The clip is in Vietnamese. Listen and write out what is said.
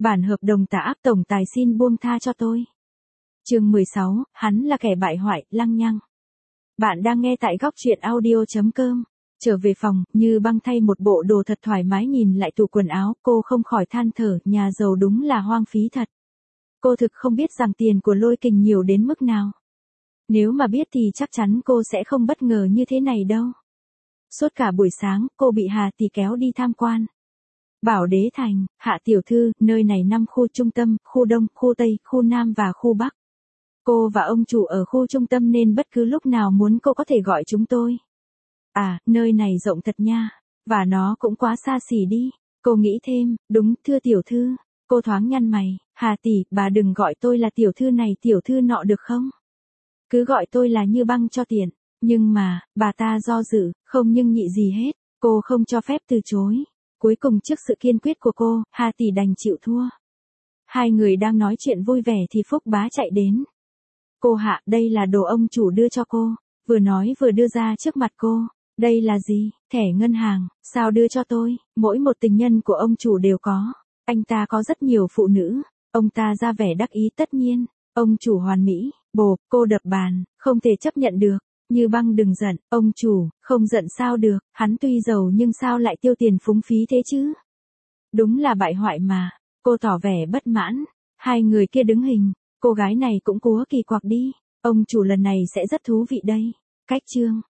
Bản hợp đồng tạ áp tổng tài xin buông tha cho tôi. Chương 16, hắn là kẻ bại hoại, lăng nhăng. Bạn đang nghe tại góc truyện audio.com. Trở về phòng, Như Băng thay một bộ đồ thật thoải mái nhìn lại tủ quần áo, cô không khỏi than thở, nhà giàu đúng là hoang phí thật. Cô thực không biết rằng tiền của Lôi Kình nhiều đến mức nào. Nếu mà biết thì chắc chắn cô sẽ không bất ngờ như thế này đâu. Suốt cả buổi sáng, cô bị Hà Tỷ kéo đi tham quan. Bảo Đế Thành, Hạ tiểu thư, nơi này 5 khu trung tâm, khu Đông, khu Tây, khu Nam và khu Bắc. Cô và ông chủ ở khu trung tâm nên bất cứ lúc nào muốn cô có thể gọi chúng tôi. À, nơi này rộng thật nha, và nó cũng quá xa xỉ đi. Cô nghĩ thêm, đúng, thưa tiểu thư. Cô thoáng nhăn mày, Hà tỷ, bà đừng gọi tôi là tiểu thư này tiểu thư nọ được không? Cứ gọi tôi là Như Băng cho tiện. Nhưng mà, bà ta do dự, không nhưng nhị gì hết, cô không cho phép từ chối. Cuối cùng trước sự kiên quyết của cô, Hà tỷ đành chịu thua. Hai người đang nói chuyện vui vẻ thì Phúc Bá chạy đến. Cô Hạ, đây là đồ ông chủ đưa cho cô. Vừa nói vừa đưa ra trước mặt cô. Đây là gì? Thẻ ngân hàng, sao đưa cho tôi? Mỗi một tình nhân của ông chủ đều có. Anh ta có rất nhiều phụ nữ. Ông ta ra vẻ đắc ý tất nhiên. Ông chủ hoàn mỹ. Bộp, cô đập bàn, không thể chấp nhận được. Như Băng đừng giận, ông chủ, không giận sao được, hắn tuy giàu nhưng sao lại tiêu tiền phúng phí thế chứ? Đúng là bại hoại mà. Cô tỏ vẻ bất mãn. Hai người kia đứng hình, cô gái này cũng cúa kỳ quặc đi. Ông chủ lần này sẽ rất thú vị đây. Cách chương